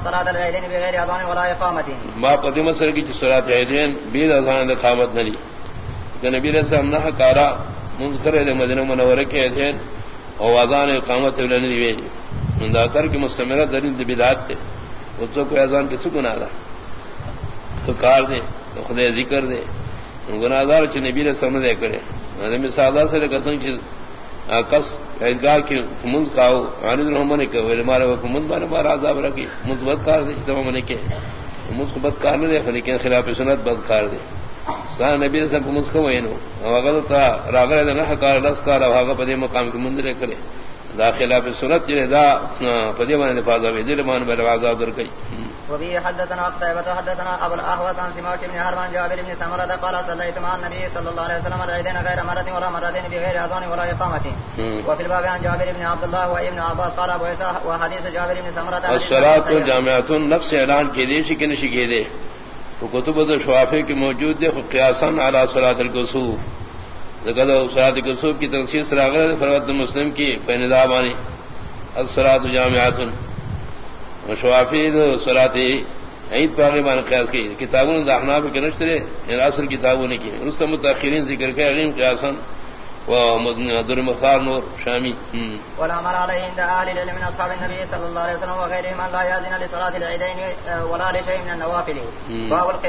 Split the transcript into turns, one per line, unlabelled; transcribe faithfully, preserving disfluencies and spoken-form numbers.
صلاة العيدين بغير اذان ولا اقامه
ما قدم سر کی صلاة العيدين بغیر اذان اقامت نہیں کہ نبی علیہ السلام نہ کارا منکر ہے مدینہ منورہ کے اذان اور اذان اقامت نہیں ہوئی منداکر کی مستمرہ دلیل بدعت ہے اس کو کوئی اذان کس کو نہ تھا تو کار دے تو خدا ذکر دے گناہگار چ نبی علیہ السلام نے کرے میں سادہ سے قسم کی کس عیدگاہ کی منز کاو عانز رحمہ نے کہ ہمارے وقت منز بارے بار عذاب رکھی مثبت کار دے تمام نے کہ مثبت کار نہ دے لیکن خلاف سنت بد کار دے سان نبی نے سب منز کو وینو وغد تا راغل نہ کار دس کار واغ پدی مقام کی منز کرے داخلہ پہ سنت جے دا پدی مان فاضا وی دل مان بر عذاب در گئی
وبه حدثنا قتيبة حدثنا ابو الاحوص عن سماك بن هرمان جابر بن سمرة قال صليت مع النبي صلى الله عليه وسلم العيدين غير مرة ولا مرتين بغير اذان ولا اقامة. وفي الباب عن جابر بن عبد الله وابن عباس قال ابو عيسى وحديث جابر بن سمرة
الصلاة جامعة نفس اعلان کی دیش کی نشی کی دے کتب شوافی کی موجود ہے قیاسا علی صلاة الکسوف ذکر صلاة الکسوف کی تنصیص راغر فرد مسلم کی فندابانی الصلاة جامعة شوافی صلاة عید پاغی بان قیاس کی کتابوں نے احناف کے نشرے ان اصل کتابوں نے کی رستم متاخرین ذکر کے علم قیاسا ودر مختار نور شامی
ولا مر عليه عند اهل العلم من اصحاب النبي صلى الله عليه وسلم وغيرهم من لا يأذن لصلاة العيدين ولا لشيء من النوافل.